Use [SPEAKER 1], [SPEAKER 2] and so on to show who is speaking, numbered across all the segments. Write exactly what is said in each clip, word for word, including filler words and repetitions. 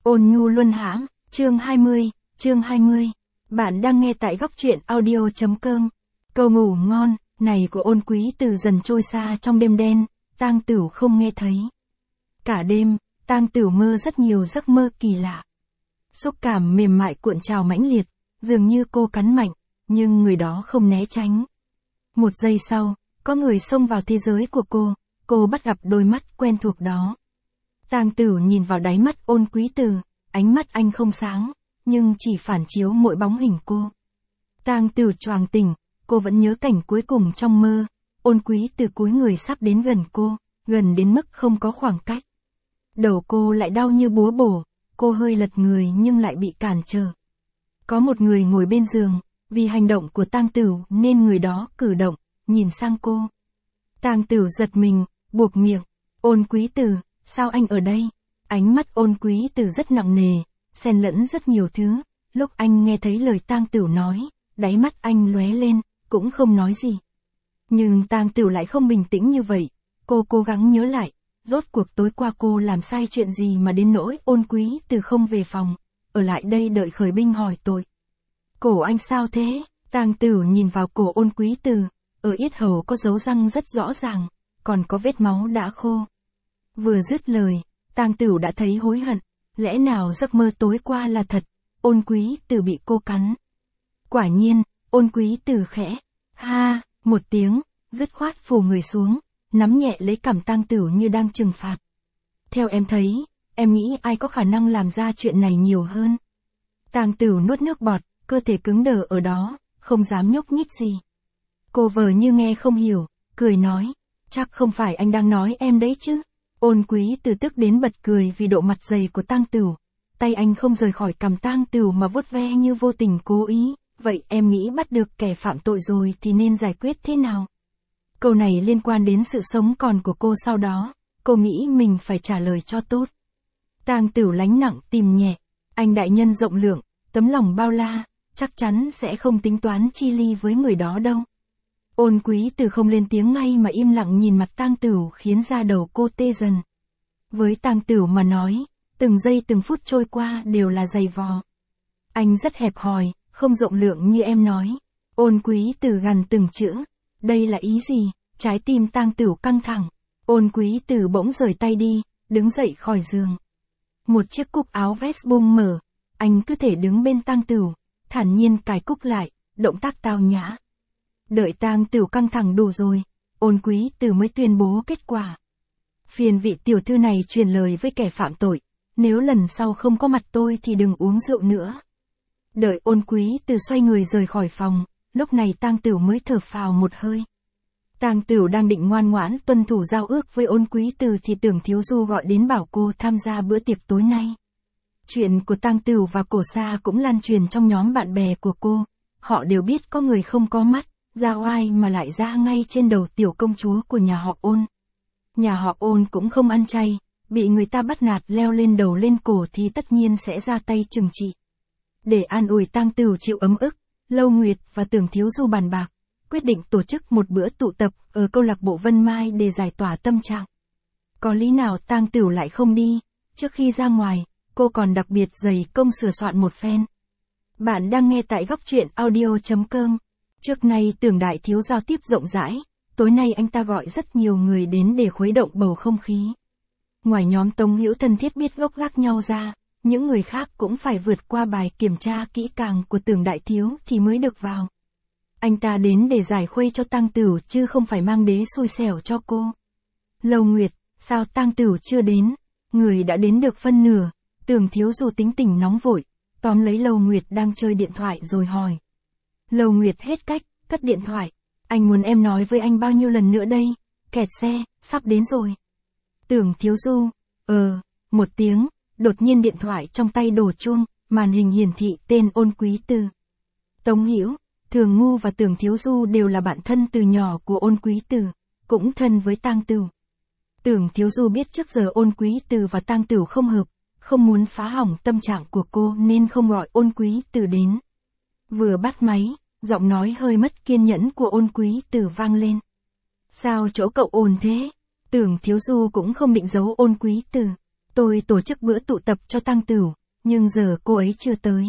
[SPEAKER 1] Ôn nhu luân hãm, chương hai mươi, chương hai mươi. Bạn đang nghe tại góc truyện audio chấm com. Câu ngủ ngon này của Ôn Quý Từ dần trôi xa trong đêm đen, Tang Tửu không nghe thấy. Cả đêm, Tang Tửu mơ rất nhiều giấc mơ kỳ lạ. Xúc cảm mềm mại cuộn trào mãnh liệt, dường như cô cắn mạnh, nhưng người đó không né tránh. Một giây sau, có người xông vào thế giới của cô, cô bắt gặp đôi mắt quen thuộc đó. Tang Tửu nhìn vào đáy mắt Ôn Quý Từ, ánh mắt anh không sáng, nhưng chỉ phản chiếu mỗi bóng hình cô. Tang Tửu choàng tỉnh, cô vẫn nhớ cảnh cuối cùng trong mơ, Ôn Quý Từ cúi người sắp đến gần cô, gần đến mức không có khoảng cách. Đầu cô lại đau như búa bổ, cô hơi lật người nhưng lại bị cản trở. Có một người ngồi bên giường, vì hành động của Tang Tửu nên người đó cử động, nhìn sang cô. Tang Tửu giật mình, buộc miệng, Ôn Quý Từ, sao anh ở đây? Ánh mắt Ôn Quý Từ rất nặng nề, xen lẫn rất nhiều thứ, lúc anh nghe thấy lời Tang Tửu nói, đáy mắt anh lóe lên, cũng không nói gì. Nhưng Tang Tửu lại không bình tĩnh như vậy, cô cố gắng nhớ lại, rốt cuộc tối qua cô làm sai chuyện gì mà đến nỗi Ôn Quý Từ không về phòng, ở lại đây đợi khởi binh hỏi tội. Cổ anh sao thế? Tang Tửu nhìn vào cổ Ôn Quý Từ, ở yết hầu có dấu răng rất rõ ràng, còn có vết máu đã khô. Vừa dứt lời, Tang Tửu đã thấy hối hận, lẽ nào giấc mơ tối qua là thật, Ôn Quý Từ bị cô cắn. Quả nhiên, Ôn Quý Từ khẽ, ha, một tiếng, dứt khoát phủ người xuống, nắm nhẹ lấy cằm Tang Tửu như đang trừng phạt. Theo em thấy, em nghĩ ai có khả năng làm ra chuyện này nhiều hơn. Tang Tửu nuốt nước bọt, cơ thể cứng đờ ở đó, không dám nhúc nhích gì. Cô vờ như nghe không hiểu, cười nói, chắc không phải anh đang nói em đấy chứ. Ôn Quý Từ tức đến bật cười vì độ mặt dày của Tang Tửu, tay anh không rời khỏi cằm Tang Tửu mà vuốt ve như vô tình cố ý, vậy em nghĩ bắt được kẻ phạm tội rồi thì nên giải quyết thế nào? Câu này liên quan đến sự sống còn của cô sau đó, cô nghĩ mình phải trả lời cho tốt. Tang Tửu lánh nặng tìm nhẹ, anh đại nhân rộng lượng, tấm lòng bao la, chắc chắn sẽ không tính toán chi ly với người đó đâu. Ôn Quý Từ không lên tiếng ngay mà im lặng nhìn mặt Tang Tửu khiến da đầu cô tê dần. Với Tang Tửu mà nói, từng giây từng phút trôi qua đều là dày vò. Anh rất hẹp hòi, không rộng lượng như em nói. Ôn Quý Từ gằn từng chữ, đây là ý gì? Trái tim Tang Tửu căng thẳng. Ôn Quý Từ bỗng rời tay đi, đứng dậy khỏi giường. Một chiếc cúc áo vest bung mở, anh cứ thể đứng bên Tang Tửu, thản nhiên cài cúc lại, động tác tao nhã. Đợi Tang Tửu căng thẳng đủ rồi, Ôn Quý Từ mới tuyên bố kết quả. Phiền vị tiểu thư này truyền lời với kẻ phạm tội, nếu lần sau không có mặt tôi thì đừng uống rượu nữa. Đợi Ôn Quý Từ xoay người rời khỏi phòng, lúc này Tang Tửu mới thở phào một hơi. Tang Tửu đang định ngoan ngoãn tuân thủ giao ước với Ôn Quý Từ thì Tưởng Thiếu Du gọi đến bảo cô tham gia bữa tiệc tối nay. Chuyện của Tang Tửu và Cổ Sa cũng lan truyền trong nhóm bạn bè của cô, họ đều biết có người không có mắt, ra oai mà lại ra ngay trên đầu tiểu công chúa của nhà họ Ôn. Nhà họ Ôn cũng không ăn chay, bị người ta bắt nạt leo lên đầu lên cổ thì tất nhiên sẽ ra tay trừng trị. Để an ủi Tang Tửu chịu ấm ức, Lâu Nguyệt và Tưởng Thiếu Du bàn bạc, quyết định tổ chức một bữa tụ tập ở câu lạc bộ Vân Mai để giải tỏa tâm trạng. Có lý nào Tang Tửu lại không đi, trước khi ra ngoài, cô còn đặc biệt dày công sửa soạn một phen. Bạn đang nghe tại góc truyện audio chấm com. Trước nay Tưởng đại thiếu giao tiếp rộng rãi, tối nay anh ta gọi rất nhiều người đến để khuấy động bầu không khí. Ngoài nhóm Tống Hữu thân thiết biết gốc gác nhau ra, những người khác cũng phải vượt qua bài kiểm tra kỹ càng của Tưởng đại thiếu thì mới được vào. Anh ta đến để giải khuây cho Tang Tửu chứ không phải mang đế xui xẻo cho cô. Lâu Nguyệt, sao Tang Tửu chưa đến? Người đã đến được phân nửa, Tưởng Thiếu Du tính tình nóng vội, tóm lấy Lâu Nguyệt đang chơi điện thoại rồi hỏi. Lâu Nguyệt hết cách, cất điện thoại. Anh muốn em nói với anh bao nhiêu lần nữa đây? Kẹt xe, sắp đến rồi. Tưởng Thiếu Du, ờ, một tiếng, đột nhiên điện thoại trong tay đổ chuông, màn hình hiển thị tên Ôn Quý Từ. Tống Hữu, Thường Ngu và Tưởng Thiếu Du đều là bạn thân từ nhỏ của Ôn Quý Từ, cũng thân với Tang Tửu. Tưởng Thiếu Du biết trước giờ Ôn Quý Từ và Tang Tửu không hợp, không muốn phá hỏng tâm trạng của cô nên không gọi Ôn Quý Từ đến. Vừa bắt máy, giọng nói hơi mất kiên nhẫn của Ôn Quý Từ vang lên. Sao chỗ cậu ồn thế? Tưởng Thiếu Du cũng không định giấu Ôn Quý Từ. Tôi tổ chức bữa tụ tập cho Tang Tửu, nhưng giờ cô ấy chưa tới.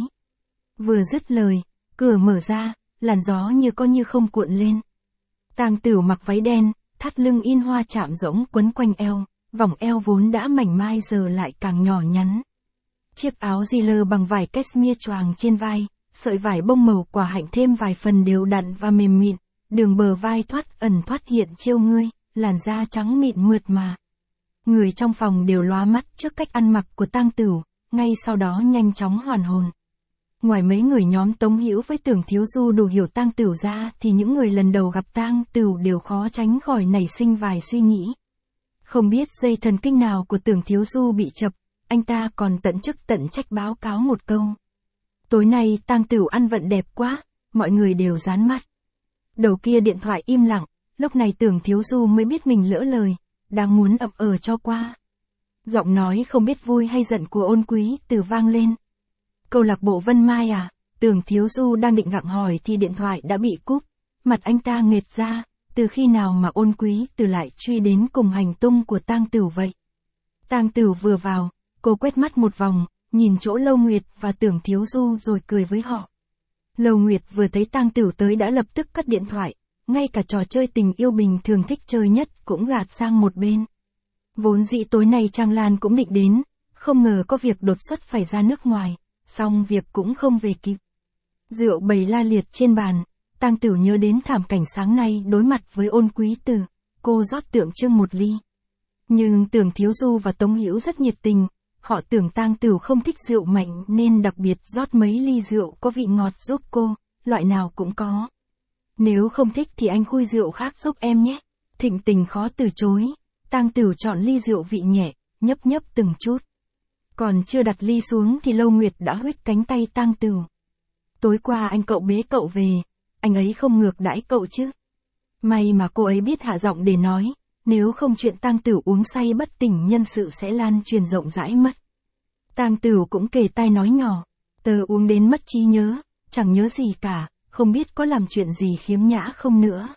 [SPEAKER 1] Vừa dứt lời, cửa mở ra, làn gió như có như không cuộn lên. Tang Tửu mặc váy đen, thắt lưng in hoa chạm rỗng quấn quanh eo, vòng eo vốn đã mảnh mai giờ lại càng nhỏ nhắn. Chiếc áo di lơ bằng vải cashmere choàng trên vai, sợi vải bông màu quả hạnh thêm vài phần đều đặn và mềm mịn, đường bờ vai thoát ẩn thoát hiện trêu ngươi, làn da trắng mịn mượt mà. Người trong phòng đều lóa mắt trước cách ăn mặc của Tang Tửu, ngay sau đó nhanh chóng hoàn hồn. Ngoài mấy người nhóm Tống Hữu với Tưởng Thiếu Du đủ hiểu Tang Tửu ra thì những người lần đầu gặp Tang Tửu đều khó tránh khỏi nảy sinh vài suy nghĩ. Không biết dây thần kinh nào của Tưởng Thiếu Du bị chập, anh ta còn tận chức tận trách báo cáo một câu. Tối nay Tang Tửu ăn vận đẹp quá, mọi người đều dán mắt. Đầu kia điện thoại im lặng, lúc này Tưởng Thiếu Du mới biết mình lỡ lời, đang muốn ậm ờ cho qua. Giọng nói không biết vui hay giận của Ôn Quý Từ vang lên. Câu lạc bộ Vân Mai à? Tưởng Thiếu Du đang định gặng hỏi thì điện thoại đã bị cúp, mặt anh ta nghệt ra, từ khi nào mà Ôn Quý Từ lại truy đến cùng hành tung của Tang Tửu vậy? Tang Tửu vừa vào, cô quét mắt một vòng, nhìn chỗ Lâu Nguyệt và Tưởng Thiếu Du rồi cười với họ. Lâu Nguyệt vừa thấy Tang Tửu tới đã lập tức cất điện thoại, ngay cả trò chơi tình yêu bình thường thích chơi nhất cũng gạt sang một bên. Vốn dĩ tối nay Trang Lan cũng định đến, không ngờ có việc đột xuất phải ra nước ngoài, xong việc cũng không về kịp. Rượu bày la liệt trên bàn, Tang Tửu nhớ đến thảm cảnh sáng nay đối mặt với Ôn Quý Từ, cô rót tượng trưng một ly. Nhưng Tưởng Thiếu Du và Tống Hữu rất nhiệt tình, họ tưởng Tang Tửu không thích rượu mạnh nên đặc biệt rót mấy ly rượu có vị ngọt giúp cô, loại nào cũng có. Nếu không thích thì anh khui rượu khác giúp em nhé. Thịnh tình khó từ chối, Tang Tửu chọn ly rượu vị nhẹ, nhấp nhấp từng chút. Còn chưa đặt ly xuống thì Lâu Nguyệt đã huých cánh tay Tang Tửu. Tối qua anh cậu bế cậu về, anh ấy không ngược đãi cậu chứ? May mà cô ấy biết hạ giọng để nói, nếu không chuyện Tang Tửu uống say bất tỉnh nhân sự sẽ lan truyền rộng rãi mất. Tang Tửu cũng kề tai nói nhỏ, tớ uống đến mất trí nhớ, chẳng nhớ gì cả, không biết có làm chuyện gì khiếm nhã không nữa.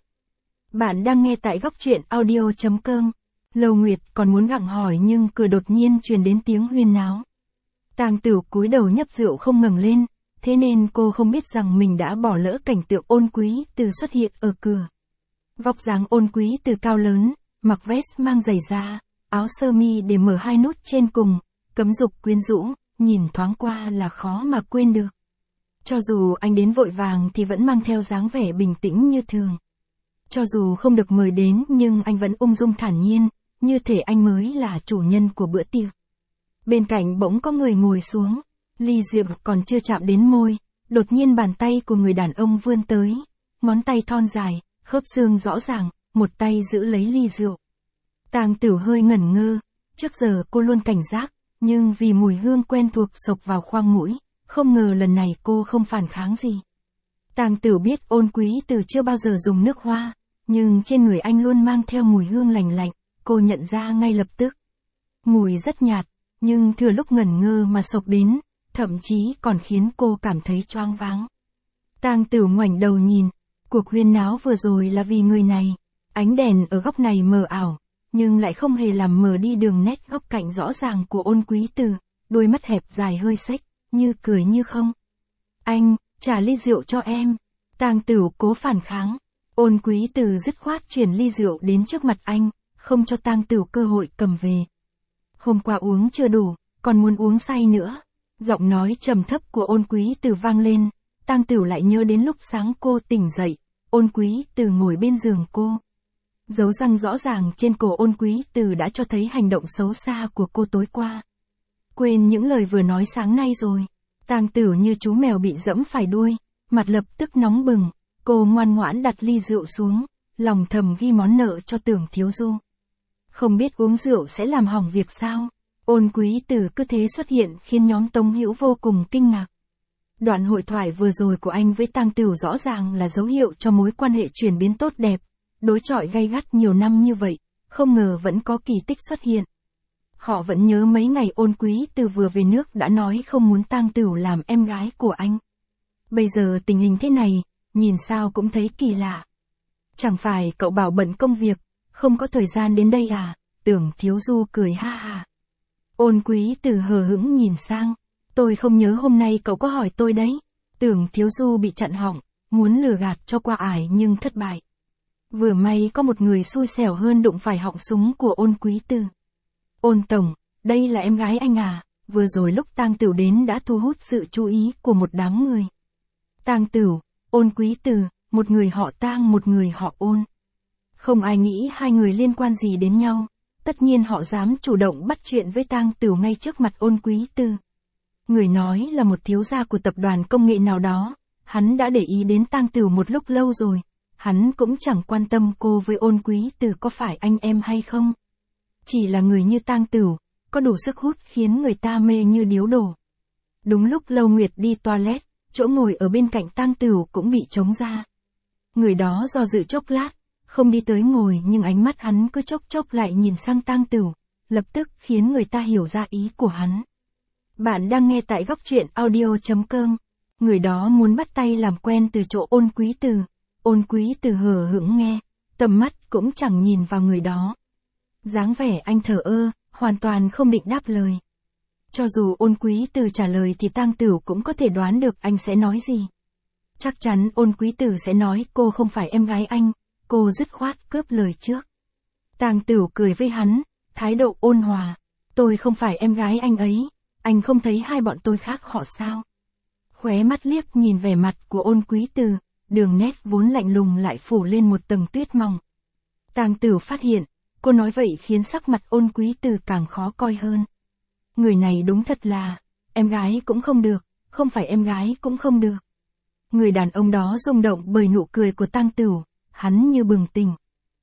[SPEAKER 1] Bạn đang nghe tại góc truyện audio chấm com. Lâu Nguyệt còn muốn gặng hỏi nhưng cửa đột nhiên truyền đến tiếng huyên náo. Tang Tửu cúi đầu nhấp rượu không ngẩng lên, thế nên cô không biết rằng mình đã bỏ lỡ cảnh tượng Ôn Quý Từ xuất hiện ở cửa. Vóc dáng Ôn Quý Từ cao lớn, mặc vest mang giày da, áo sơ mi để mở hai nút trên cùng, cấm dục quyến rũ, nhìn thoáng qua là khó mà quên được. Cho dù anh đến vội vàng thì vẫn mang theo dáng vẻ bình tĩnh như thường. Cho dù không được mời đến nhưng anh vẫn ung dung thản nhiên, như thể anh mới là chủ nhân của bữa tiệc. Bên cạnh bỗng có người ngồi xuống, ly rượu còn chưa chạm đến môi, đột nhiên bàn tay của người đàn ông vươn tới, ngón tay thon dài, khớp xương rõ ràng, một tay giữ lấy ly rượu. Tang Tửu hơi ngẩn ngơ, trước giờ cô luôn cảnh giác, nhưng vì mùi hương quen thuộc xộc vào khoang mũi, không ngờ lần này cô không phản kháng gì. Tang Tửu biết Ôn Quý Từ chưa bao giờ dùng nước hoa, nhưng trên người anh luôn mang theo mùi hương lành lạnh, cô nhận ra ngay lập tức. Mùi rất nhạt, nhưng thừa lúc ngẩn ngơ mà xộc đến, thậm chí còn khiến cô cảm thấy choáng váng. Tang Tửu ngoảnh đầu nhìn, cuộc huyên náo vừa rồi là vì người này, ánh đèn ở góc này mờ ảo, nhưng lại không hề làm mờ đi đường nét góc cạnh rõ ràng của Ôn Quý Từ, đôi mắt hẹp dài hơi xếch, như cười như không. Anh, trả ly rượu cho em. Tang Tửu cố phản kháng. Ôn Quý Từ dứt khoát chuyển ly rượu đến trước mặt anh, không cho Tang Tửu cơ hội cầm về. Hôm qua uống chưa đủ, còn muốn uống say nữa. Giọng nói trầm thấp của Ôn Quý Từ vang lên, Tang Tửu lại nhớ đến lúc sáng cô tỉnh dậy, Ôn Quý Từ ngồi bên giường cô. Dấu răng rõ ràng trên cổ Ôn Quý Từ đã cho thấy hành động xấu xa của cô tối qua. Quên những lời vừa nói sáng nay rồi. Tang Tửu như chú mèo bị dẫm phải đuôi, mặt lập tức nóng bừng, cô ngoan ngoãn đặt ly rượu xuống, lòng thầm ghi món nợ cho Tưởng Thiếu Du. Không biết uống rượu sẽ làm hỏng việc sao? Ôn Quý Từ cứ thế xuất hiện khiến nhóm Tống Hữu vô cùng kinh ngạc. Đoạn hội thoại vừa rồi của anh với Tang Tửu rõ ràng là dấu hiệu cho mối quan hệ chuyển biến tốt đẹp, đối chọi gay gắt nhiều năm như vậy, không ngờ vẫn có kỳ tích xuất hiện. Họ vẫn nhớ mấy ngày Ôn Quý Từ vừa về nước đã nói không muốn Tang Tửu làm em gái của anh. Bây giờ tình hình thế này, nhìn sao cũng thấy kỳ lạ. Chẳng phải cậu bảo bận công việc, không có thời gian đến đây à? Tưởng Thiếu Du cười ha ha. Ôn Quý Từ hờ hững nhìn sang. Tôi không nhớ hôm nay cậu có hỏi tôi đấy. Tưởng Thiếu Du bị chặn họng, muốn lừa gạt cho qua ải nhưng thất bại. Vừa may có một người xui xẻo hơn đụng phải họng súng của Ôn Quý Từ. Ôn Tổng, đây là em gái anh à, vừa rồi lúc Tang Tửu đến đã thu hút sự chú ý của một đám người. Tang Tửu, Ôn Quý Từ, một người họ Tang một người họ Ôn. Không ai nghĩ hai người liên quan gì đến nhau, tất nhiên họ dám chủ động bắt chuyện với Tang Tửu ngay trước mặt Ôn Quý Từ. Người nói là một thiếu gia của tập đoàn công nghệ nào đó, hắn đã để ý đến Tang Tửu một lúc lâu rồi, hắn cũng chẳng quan tâm cô với Ôn Quý Từ có phải anh em hay không. Chỉ là người như Tang Tửu, có đủ sức hút khiến người ta mê như điếu đổ. Đúng lúc Lâu Nguyệt đi toilet, chỗ ngồi ở bên cạnh Tang Tửu cũng bị trống ra. Người đó do dự chốc lát, không đi tới ngồi nhưng ánh mắt hắn cứ chốc chốc lại nhìn sang Tang Tửu, lập tức khiến người ta hiểu ra ý của hắn. Bạn đang nghe tại góc truyện audio chấm com. Người đó muốn bắt tay làm quen từ chỗ Ôn Quý Từ. Ôn Quý Từ hờ hững nghe, tầm mắt cũng chẳng nhìn vào người đó. Dáng vẻ anh thờ ơ, hoàn toàn không định đáp lời. Cho dù Ôn Quý Từ trả lời thì Tang Tửu cũng có thể đoán được anh sẽ nói gì. Chắc chắn Ôn Quý Từ sẽ nói cô không phải em gái anh, cô dứt khoát cướp lời trước. Tang Tửu cười với hắn, thái độ ôn hòa. Tôi không phải em gái anh ấy, anh không thấy hai bọn tôi khác họ sao? Khóe mắt liếc nhìn vẻ mặt của Ôn Quý Từ, đường nét vốn lạnh lùng lại phủ lên một tầng tuyết mỏng. Tang Tửu phát hiện, cô nói vậy khiến sắc mặt Ôn Quý Từ càng khó coi hơn. Người này đúng thật là, em gái cũng không được, không phải em gái cũng không được. Người đàn ông đó rung động bởi nụ cười của Tang Tửu, hắn như bừng tỉnh.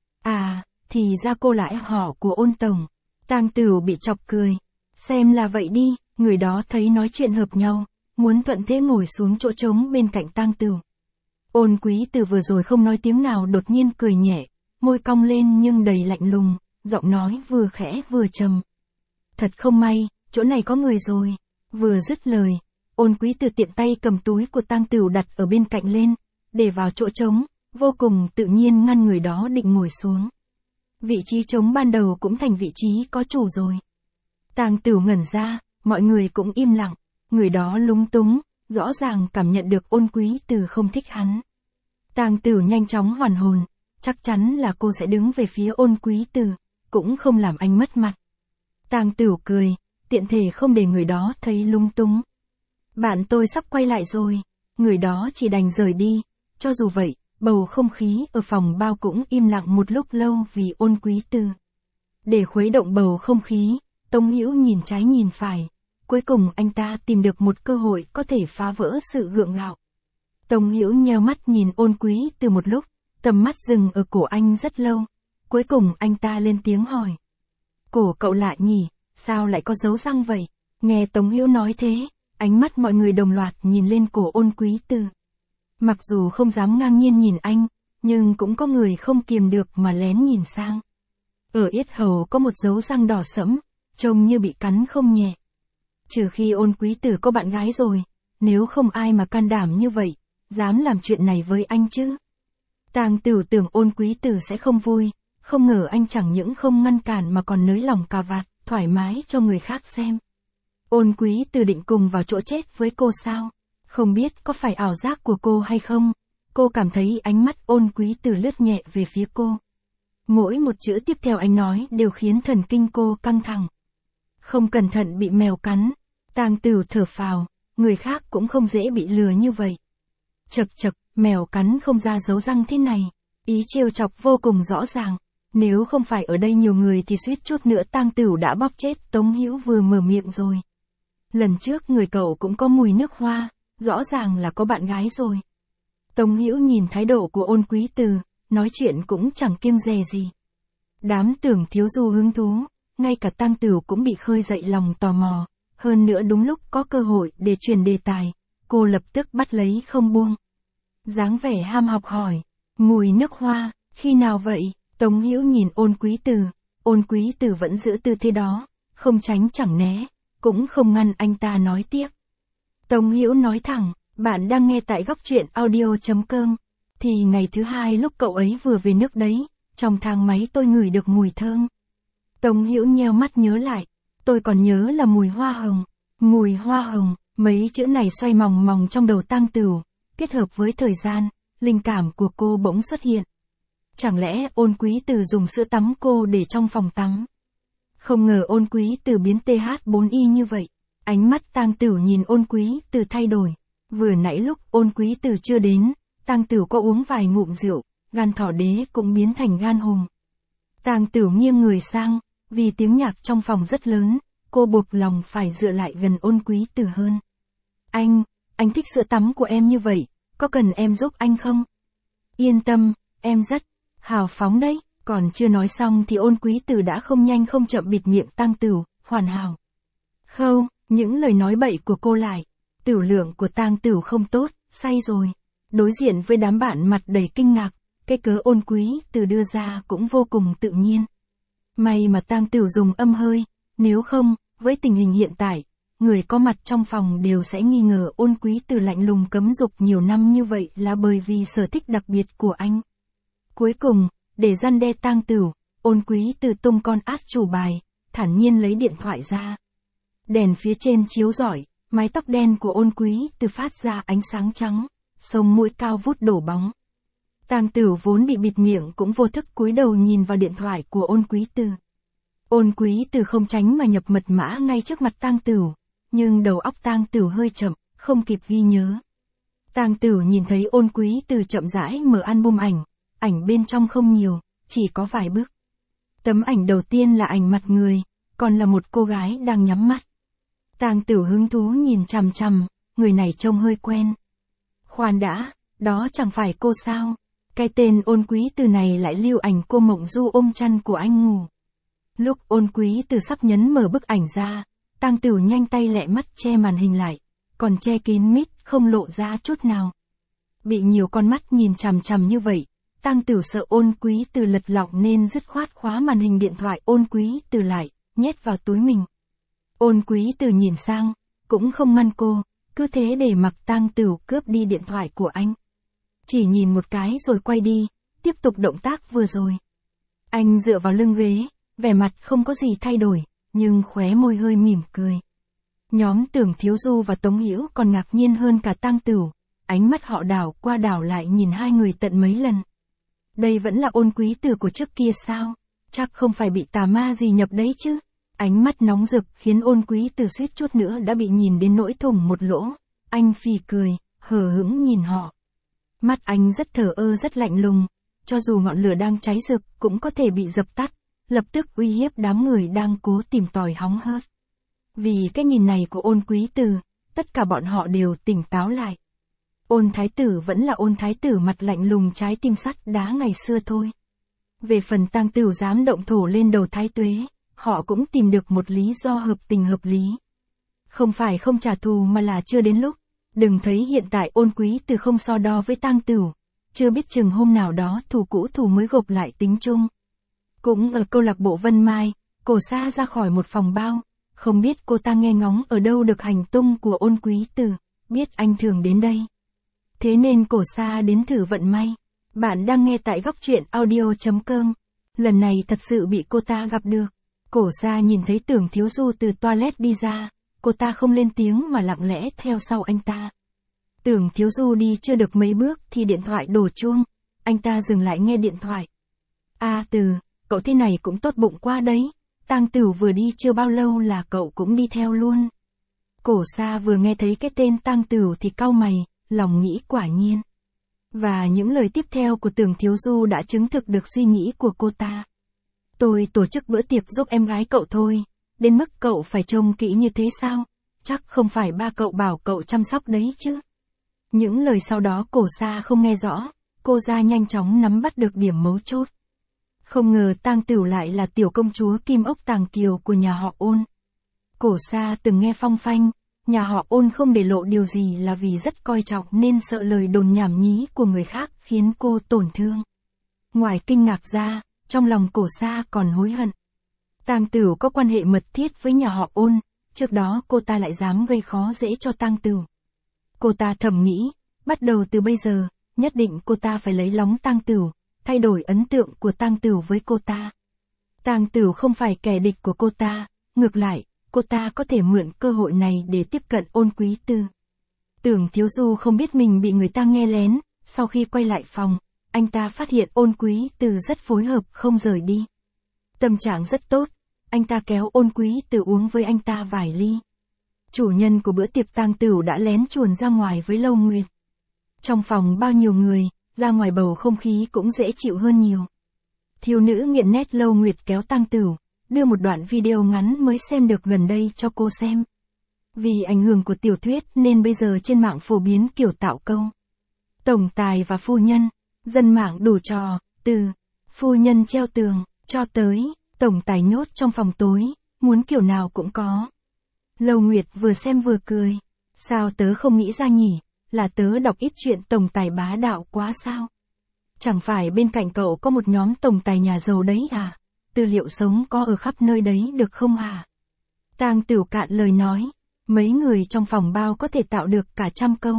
[SPEAKER 1] À, thì ra cô là em họ của Ôn Tổng. Tang Tửu bị chọc cười. Xem là vậy đi, người đó thấy nói chuyện hợp nhau, muốn thuận thế ngồi xuống chỗ trống bên cạnh Tang Tửu. Ôn Quý Từ vừa rồi không nói tiếng nào đột nhiên cười nhẹ, môi cong lên nhưng đầy lạnh lùng, giọng nói vừa khẽ vừa trầm. Thật không may, chỗ này có người rồi. Vừa dứt lời, Ôn Quý Từ tiện tay cầm túi của Tang Tửu đặt ở bên cạnh lên, để vào chỗ trống, vô cùng tự nhiên ngăn người đó định ngồi xuống. Vị trí trống ban đầu cũng thành vị trí có chủ rồi. Tang Tửu ngẩn ra, mọi người cũng im lặng, người đó lúng túng, rõ ràng cảm nhận được Ôn Quý Từ không thích hắn. Tang Tửu nhanh chóng hoàn hồn, chắc chắn là cô sẽ đứng về phía Ôn Quý Từ, cũng không làm anh mất mặt. Tang Tửu cười, tiện thể không để người đó thấy lung túng. Bạn tôi sắp quay lại rồi, người đó chỉ đành rời đi, cho dù vậy, bầu không khí ở phòng bao cũng im lặng một lúc lâu vì Ôn Quý Từ. Để khuấy động bầu không khí, Tống Hữu nhìn trái nhìn phải, cuối cùng anh ta tìm được một cơ hội có thể phá vỡ sự gượng gạo. Tống Hữu nheo mắt nhìn Ôn Quý Từ một lúc, tầm mắt dừng ở cổ anh rất lâu, cuối cùng anh ta lên tiếng hỏi. Cổ cậu lạ nhỉ, sao lại có dấu răng vậy? Nghe Tống Hữu nói thế, ánh mắt mọi người đồng loạt nhìn lên cổ Ôn Quý Từ. Mặc dù không dám ngang nhiên nhìn anh, nhưng cũng có người không kiềm được mà lén nhìn sang. Ở yết hầu có một dấu răng đỏ sẫm, trông như bị cắn không nhẹ. Trừ khi Ôn Quý Từ có bạn gái rồi, nếu không ai mà can đảm như vậy, dám làm chuyện này với anh chứ. Tang Tửu tưởng Ôn Quý Từ sẽ không vui, không ngờ anh chẳng những không ngăn cản mà còn nới lỏng cà vạt, thoải mái cho người khác xem. Ôn Quý Từ định cùng vào chỗ chết với cô sao? Không biết có phải ảo giác của cô hay không? Cô cảm thấy ánh mắt Ôn Quý Từ lướt nhẹ về phía cô. Mỗi một chữ tiếp theo anh nói đều khiến thần kinh cô căng thẳng. Không cẩn thận bị mèo cắn. Tang Tửu thở phào, người khác cũng không dễ bị lừa như vậy. Chật chật, mèo cắn không ra dấu răng thế này. Ý trêu chọc vô cùng rõ ràng. Nếu không phải ở đây nhiều người thì suýt chút nữa Tang Tửu đã bóp chết Tống Hữu vừa mở miệng rồi. Lần trước người cậu cũng có mùi nước hoa, rõ ràng là có bạn gái rồi. Tống Hữu nhìn thái độ của Ôn Quý Từ, nói chuyện cũng chẳng kiêng dè gì. Đám Tưởng Thiếu Du hứng thú, ngay cả Tang Tửu cũng bị khơi dậy lòng tò mò, hơn nữa đúng lúc có cơ hội để truyền đề tài, cô lập tức bắt lấy không buông. Dáng vẻ ham học hỏi, mùi nước hoa, khi nào vậy? Tống Hữu nhìn Ôn Quý Từ, Ôn Quý Từ vẫn giữ tư thế đó, không tránh chẳng né, cũng không ngăn anh ta nói tiếp. Tống Hữu nói thẳng, bạn đang nghe tại góc truyện audio chấm com. Thì ngày thứ hai lúc cậu ấy vừa về nước đấy, trong thang máy tôi ngửi được mùi thơm. Tống Hữu nheo mắt nhớ lại, tôi còn nhớ là mùi hoa hồng. Mùi hoa hồng, mấy chữ này xoay mòng mòng trong đầu Tang Tửu, kết hợp với thời gian, linh cảm của cô bỗng xuất hiện. Chẳng lẽ Ôn Quý Từ dùng sữa tắm cô để trong phòng tắm? Không ngờ Ôn Quý Từ biến T H bốn Y như vậy. Ánh mắt Tang Tửu nhìn Ôn Quý Từ thay đổi. Vừa nãy lúc Ôn Quý Từ chưa đến, Tang Tửu có uống vài ngụm rượu, gan thỏ đế cũng biến thành gan hùng. Tang Tửu nghiêng người sang, vì tiếng nhạc trong phòng rất lớn, cô buộc lòng phải dựa lại gần Ôn Quý Từ hơn. Anh, anh thích sữa tắm của em như vậy, có cần em giúp anh không? Yên tâm, em rất hào phóng đấy. Còn chưa nói xong thì Ôn Quý Từ đã không nhanh không chậm bịt miệng Tang Tửu, hoàn hảo. Không, những lời nói bậy của cô lại. Tửu lượng của Tang Tửu không tốt, say rồi. Đối diện với đám bạn mặt đầy kinh ngạc, cái cớ Ôn Quý Từ đưa ra cũng vô cùng tự nhiên. May mà Tang Tửu dùng âm hơi, nếu không, với tình hình hiện tại, người có mặt trong phòng đều sẽ nghi ngờ Ôn Quý Từ lạnh lùng cấm dục nhiều năm như vậy là bởi vì sở thích đặc biệt của anh. Cuối cùng, để răn đe Tang Tửu, Ôn Quý Từ tung con át chủ bài, thản nhiên lấy điện thoại ra. Đèn phía trên chiếu rọi, mái tóc đen của Ôn Quý Từ phát ra ánh sáng trắng, sống mũi cao vút đổ bóng. Tang Tửu vốn bị bịt miệng cũng vô thức cúi đầu nhìn vào điện thoại của Ôn Quý Từ. Ôn Quý Từ không tránh mà nhập mật mã ngay trước mặt Tang Tửu, nhưng đầu óc Tang Tửu hơi chậm, không kịp ghi nhớ. Tang Tửu nhìn thấy Ôn Quý Từ chậm rãi mở album ảnh, ảnh bên trong không nhiều, chỉ có vài bức. Tấm ảnh đầu tiên là ảnh mặt người, còn là một cô gái đang nhắm mắt. Tang Tửu hứng thú nhìn chằm chằm, người này trông hơi quen. Khoan đã, đó chẳng phải cô sao? Cái tên Ôn Quý Từ này lại lưu ảnh cô mộng du ôm chăn của anh ngủ. Lúc Ôn Quý Từ sắp nhấn mở bức ảnh ra, Tang Tửu nhanh tay lẹ mắt che màn hình lại, còn che kín mít, không lộ ra chút nào. Bị nhiều con mắt nhìn chằm chằm như vậy, Tang Tửu sợ Ôn Quý Từ lật lọng nên dứt khoát khóa màn hình điện thoại Ôn Quý Từ lại, nhét vào túi mình. Ôn Quý Từ nhìn sang, cũng không ngăn cô, cứ thế để mặc Tang Tửu cướp đi điện thoại của anh. Chỉ nhìn một cái rồi quay đi, tiếp tục động tác vừa rồi. Anh dựa vào lưng ghế, vẻ mặt không có gì thay đổi, nhưng khóe môi hơi mỉm cười. Nhóm Tưởng Thiếu Du và Tống Hữu còn ngạc nhiên hơn cả Tang Tửu, ánh mắt họ đảo qua đảo lại nhìn hai người tận mấy lần. Đây vẫn là Ôn Quý Từ của trước kia sao? Chắc không phải bị tà ma gì nhập đấy chứ? Ánh mắt nóng rực khiến Ôn Quý Từ suýt chút nữa đã bị nhìn đến nỗi thủng một lỗ. Anh phì cười, hờ hững nhìn họ. Mắt anh rất thờ ơ rất lạnh lùng, cho dù ngọn lửa đang cháy rực cũng có thể bị dập tắt, lập tức uy hiếp đám người đang cố tìm tòi hóng hớt. Vì cái nhìn này của Ôn Quý Từ, tất cả bọn họ đều tỉnh táo lại. Ôn Thái Tử vẫn là Ôn Thái Tử mặt lạnh lùng trái tim sắt đá ngày xưa thôi. Về phần Tang Tửu dám động thổ lên đầu Thái Tuế, họ cũng tìm được một lý do hợp tình hợp lý. Không phải không trả thù mà là chưa đến lúc. Đừng thấy hiện tại Ôn Quý Từ không so đo với Tang Tửu, chưa biết chừng hôm nào đó thù cũ thù mới gộp lại tính chung. Cũng ở câu lạc bộ Vân Mai, Cổ Sa ra khỏi một phòng bao, không biết cô ta nghe ngóng ở đâu được hành tung của Ôn Quý Từ, biết anh thường đến đây. Thế nên Cổ Sa đến thử vận may. Bạn đang nghe tại góc truyện audio chấm com. Lần này thật sự bị cô ta gặp được. Cổ Sa nhìn thấy Tưởng Thiếu Du từ toilet đi ra, cô ta không lên tiếng mà lặng lẽ theo sau anh ta. Tưởng Thiếu Du đi chưa được mấy bước thì điện thoại đổ chuông, anh ta dừng lại nghe điện thoại. A Từ, cậu thế này cũng tốt bụng quá đấy, Tang Tửu vừa đi chưa bao lâu là cậu cũng đi theo luôn. Cổ Sa vừa nghe thấy cái tên Tang Tửu thì cau mày, lòng nghĩ quả nhiên. Và những lời tiếp theo của Tưởng Thiếu Du đã chứng thực được suy nghĩ của cô ta. Tôi tổ chức bữa tiệc giúp em gái cậu thôi, đến mức cậu phải trông kỹ như thế sao? Chắc không phải ba cậu bảo cậu chăm sóc đấy chứ. Những lời sau đó Cổ Sa không nghe rõ, cô ra nhanh chóng nắm bắt được điểm mấu chốt. Không ngờ Tang Tửu lại là tiểu công chúa Kim Ốc Tàng Kiều của nhà họ Ôn. Cổ Sa từng nghe phong phanh, nhà họ Ôn không để lộ điều gì là vì rất coi trọng nên sợ lời đồn nhảm nhí của người khác khiến cô tổn thương. Ngoài kinh ngạc ra, trong lòng Cổ Sa còn hối hận. Tang Tửu có quan hệ mật thiết với nhà họ Ôn, trước đó cô ta lại dám gây khó dễ cho Tang Tửu. Cô ta thầm nghĩ, bắt đầu từ bây giờ, nhất định cô ta phải lấy lóng Tang Tửu, thay đổi ấn tượng của Tang Tửu với cô ta. Tang Tửu không phải kẻ địch của cô ta, ngược lại, cô ta có thể mượn cơ hội này để tiếp cận Ôn Quý Từ. Tưởng Thiếu Du không biết mình bị người ta nghe lén, sau khi quay lại phòng, anh ta phát hiện Ôn Quý Từ rất phối hợp không rời đi. Tâm trạng rất tốt, anh ta kéo Ôn Quý Từ uống với anh ta vài ly. Chủ nhân của bữa tiệc tang tửu đã lén chuồn ra ngoài với Lâu Nguyệt. Trong phòng bao nhiêu người, ra ngoài bầu không khí cũng dễ chịu hơn nhiều. Thiếu nữ nghiện nét Lâu Nguyệt kéo tang tửu, đưa một đoạn video ngắn mới xem được gần đây cho cô xem. Vì ảnh hưởng của tiểu thuyết nên bây giờ trên mạng phổ biến kiểu tạo câu. Tổng tài và phu nhân, dân mạng đủ trò, từ phu nhân treo tường, cho tới tổng tài nhốt trong phòng tối, muốn kiểu nào cũng có. Lâu Nguyệt vừa xem vừa cười. Sao tớ không nghĩ ra nhỉ, là tớ đọc ít chuyện tổng tài bá đạo quá sao? Chẳng phải bên cạnh cậu có một nhóm tổng tài nhà giàu đấy à? Tư liệu sống có ở khắp nơi đấy được không à? Tang Tửu cạn lời nói, mấy người trong phòng bao có thể tạo được cả trăm câu.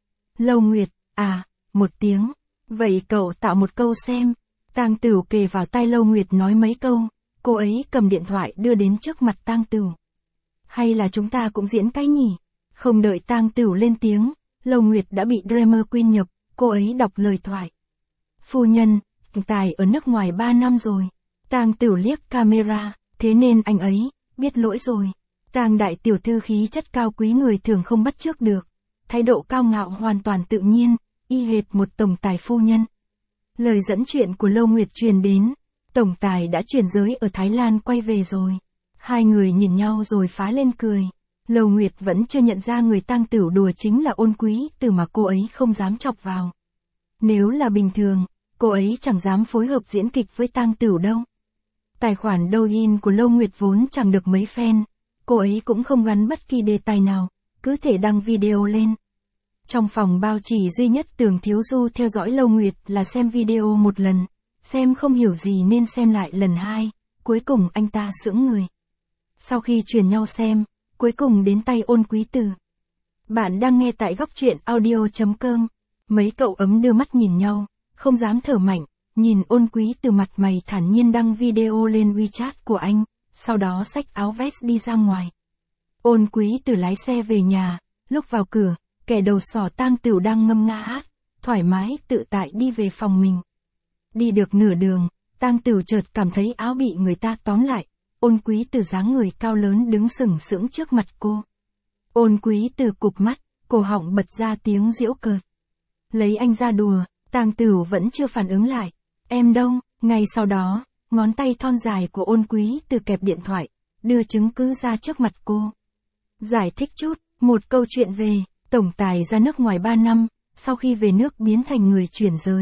[SPEAKER 1] Lâu Nguyệt, à, một tiếng. Vậy cậu tạo một câu xem. Tang Tửu kề vào tai Lâu Nguyệt nói mấy câu, cô ấy cầm điện thoại đưa đến trước mặt Tang Tửu. Hay là chúng ta cũng diễn cái nhỉ? Không đợi Tang Tửu lên tiếng, Lâu Nguyệt đã bị Dreamer Queen nhập, cô ấy đọc lời thoại. Phu nhân, tài ở nước ngoài ba năm rồi. Tang Tửu liếc camera, thế nên anh ấy, biết lỗi rồi. Tang đại tiểu thư khí chất cao quý người thường không bắt chước được. Thái độ cao ngạo hoàn toàn tự nhiên, y hệt một tổng tài phu nhân. Lời dẫn chuyện của Lâu Nguyệt truyền đến, tổng tài đã chuyển giới ở Thái Lan quay về rồi. Hai người nhìn nhau rồi phá lên cười. Lâu Nguyệt vẫn chưa nhận ra người Tang Tửu đùa chính là Ôn Quý Từ mà cô ấy không dám chọc vào. Nếu là bình thường, cô ấy chẳng dám phối hợp diễn kịch với Tang Tửu đâu. Tài khoản Douyin của Lâu Nguyệt vốn chẳng được mấy fan, cô ấy cũng không gắn bất kỳ đề tài nào, cứ thể đăng video lên. Trong phòng bao chỉ duy nhất Tưởng Thiếu Du theo dõi Lâu Nguyệt là xem video một lần, xem không hiểu gì nên xem lại lần hai, cuối cùng anh ta sững người. Sau khi truyền nhau xem, cuối cùng đến tay Ôn Quý Từ. Bạn đang nghe tại góc truyện audio chấm com. Mấy cậu ấm đưa mắt nhìn nhau, không dám thở mạnh, nhìn Ôn Quý Từ mặt mày thản nhiên đăng video lên WeChat của anh, sau đó xách áo vest đi ra ngoài. Ôn Quý Từ lái xe về nhà, lúc vào cửa, kẻ đầu sỏ Tang Tửu đang ngâm nga hát, thoải mái tự tại đi về phòng mình. Đi được nửa đường, Tang Tửu chợt cảm thấy áo bị người ta tóm lại. Ôn Quý Từ dáng người cao lớn đứng sừng sững trước mặt cô. Ôn Quý Từ cụp mắt, cổ họng bật ra tiếng giễu cợt. Lấy anh ra đùa, Tang Tửu vẫn chưa phản ứng lại. Em đâu? Ngay sau đó, ngón tay thon dài của Ôn Quý Từ kẹp điện thoại, đưa chứng cứ ra trước mặt cô. Giải thích chút, một câu chuyện về, tổng tài ra nước ngoài ba năm, sau khi về nước biến thành người chuyển giới.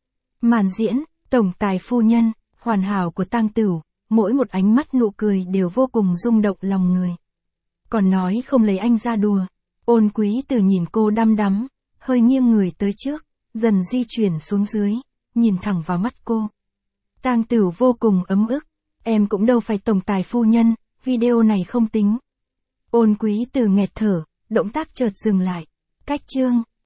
[SPEAKER 1] Màn diễn, tổng tài phu nhân, hoàn hảo của Tang Tửu. Mỗi một ánh mắt nụ cười đều vô cùng rung động lòng người. Còn nói không lấy anh ra đùa. Ôn Quý Từ nhìn cô đăm đắm, hơi nghiêng người tới trước, dần di chuyển xuống dưới, nhìn thẳng vào mắt cô. Tang Tửu vô cùng ấm ức, em cũng đâu phải tổng tài phu nhân, video này không tính. Ôn Quý Từ nghẹt thở, động tác chợt dừng lại. Cách chương